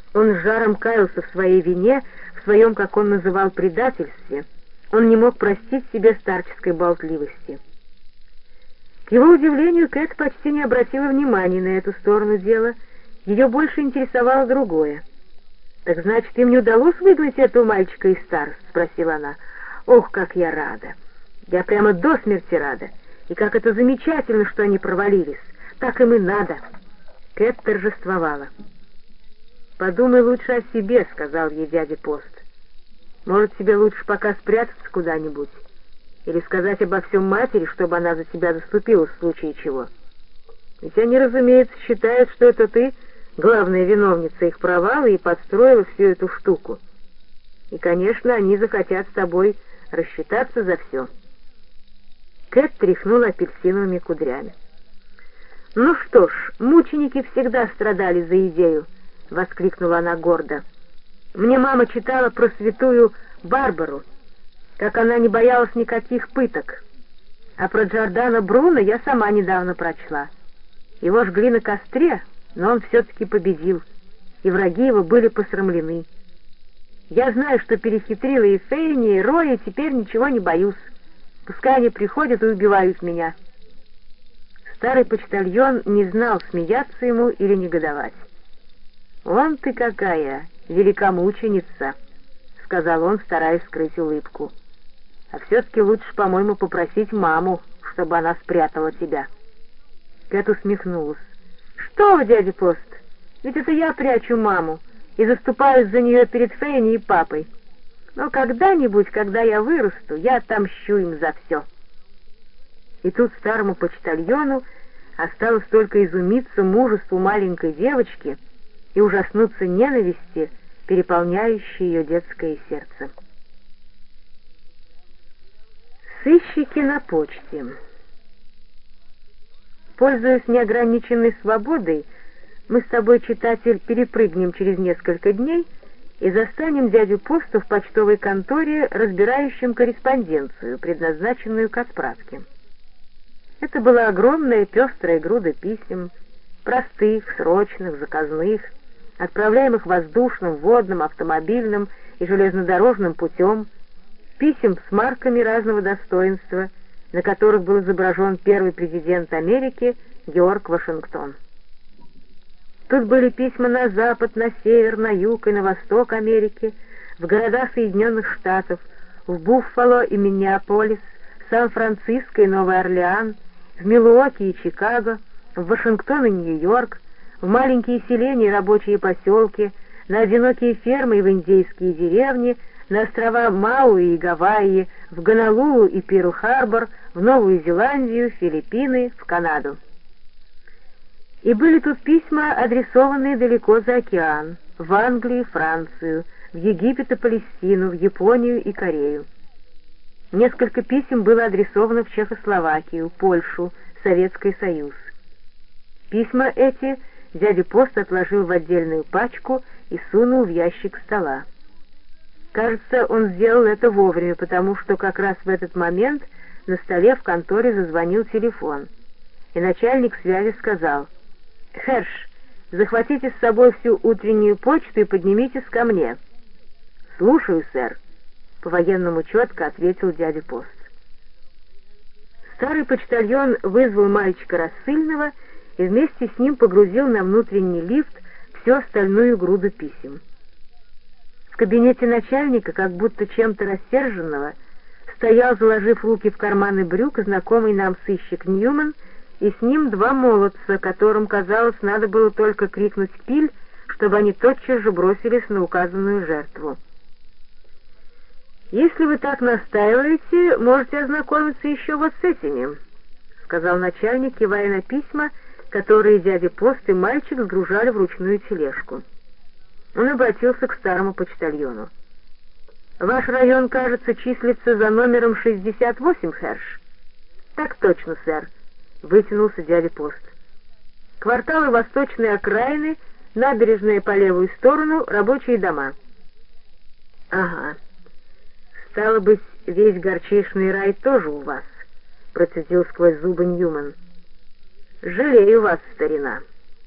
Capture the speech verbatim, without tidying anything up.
Он с жаром каялся в своей вине, в своем, как он называл, предательстве. Он не мог простить себе старческой болтливости. К его удивлению, Кэт почти не обратила внимания на эту сторону дела. Ее больше интересовало другое. «Так значит, им не удалось выгнать этого мальчика из Старс?» — спросила она. «Ох, как я рада! Я прямо до смерти рада! И как это замечательно, что они провалились! Так им и надо!» Кэт торжествовала. «Подумай лучше о себе», — сказал ей дядя Пост. «Может, тебе лучше пока спрятаться куда-нибудь? Или сказать обо всем матери, чтобы она за тебя заступилась в случае чего? Ведь они, разумеется, считают, что это ты главная виновница их провала и подстроила всю эту штуку. И, конечно, они захотят с тобой рассчитаться за все». Кэт тряхнула апельсиновыми кудрями. «Ну что ж, мученики всегда страдали за идею», — воскликнула она гордо. «Мне мама читала про святую Барбару, как она не боялась никаких пыток. А про Джордано Бруно я сама недавно прочла. Его жгли на костре, но он все-таки победил, и враги его были посрамлены. Я знаю, что перехитрила и Фейни, и Роя, и теперь ничего не боюсь. Пускай они приходят и убивают меня». Старый почтальон не знал, смеяться ему или негодовать. «Вон ты какая, великомученица!» — сказал он, стараясь скрыть улыбку. «А все-таки лучше, по-моему, попросить маму, чтобы она спрятала тебя». Кэт усмехнулась. «Что вы, дядя Пост, ведь это я прячу маму и заступаюсь за нее перед Фейни и папой. Но когда-нибудь, когда я вырасту, я отомщу им за все». И тут старому почтальону осталось только изумиться мужеству маленькой девочки и ужаснуться ненависти, переполняющей ее детское сердце. Сыщики на почте. Пользуясь неограниченной свободой, мы с тобой, читатель, перепрыгнем через несколько дней и застанем дядю Поста в почтовой конторе, разбирающим корреспонденцию, предназначенную к отправке. Это была огромная пестрая груда писем, простых, срочных, заказных, отправляемых воздушным, водным, автомобильным и железнодорожным путем, писем с марками разного достоинства, на которых был изображен первый президент Америки Георг Вашингтон. Тут были письма на запад, на север, на юг и на восток Америки, в города Соединенных Штатов, в Буффало и Миннеаполис, Сан-Франциско и Новый Орлеан, в Милуоки и Чикаго, в Вашингтон и Нью-Йорк, в маленькие селения и рабочие поселки, на одинокие фермы и в индейские деревни, на острова Мауи и Гавайи, в Гонолулу и Перл-Харбор, в Новую Зеландию, Филиппины, в Канаду. И были тут письма, адресованные далеко за океан, в Англию, Францию, в Египет и Палестину, в Японию и Корею. Несколько писем было адресовано в Чехословакию, Польшу, Советский Союз. Письма эти дядя Пост отложил в отдельную пачку и сунул в ящик стола. Кажется, он сделал это вовремя, потому что как раз в этот момент на столе в конторе зазвонил телефон, и начальник связи сказал: «Херш, захватите с собой всю утреннюю почту и поднимитесь ко мне». «Слушаю, сэр», — по-военному четко ответил дядя Пост. Старый почтальон вызвал мальчика рассыльного и вместе с ним погрузил на внутренний лифт всю остальную груду писем. В кабинете начальника, как будто чем-то рассерженного, стоял, заложив руки в карманы брюк, знакомый нам сыщик Ньюман, и с ним два молодца, которым, казалось, надо было только крикнуть «Пиль», чтобы они тотчас же бросились на указанную жертву. «Если вы так настаиваете, можете ознакомиться еще вот с этими», — сказал начальник, кивая на письма, которые дядя Пост и мальчик сгружали в ручную тележку. Он обратился к старому почтальону. «Ваш район, кажется, числится за номером шестьдесят восемь, Херш?» «Так точно, сэр», — вытянулся дядя Пост. «Кварталы восточной окраины, набережная по левую сторону, рабочие дома». «Ага. Стало быть, весь горчичный рай тоже у вас», — процедил сквозь зубы Ньюман. «Жалею вас, старина».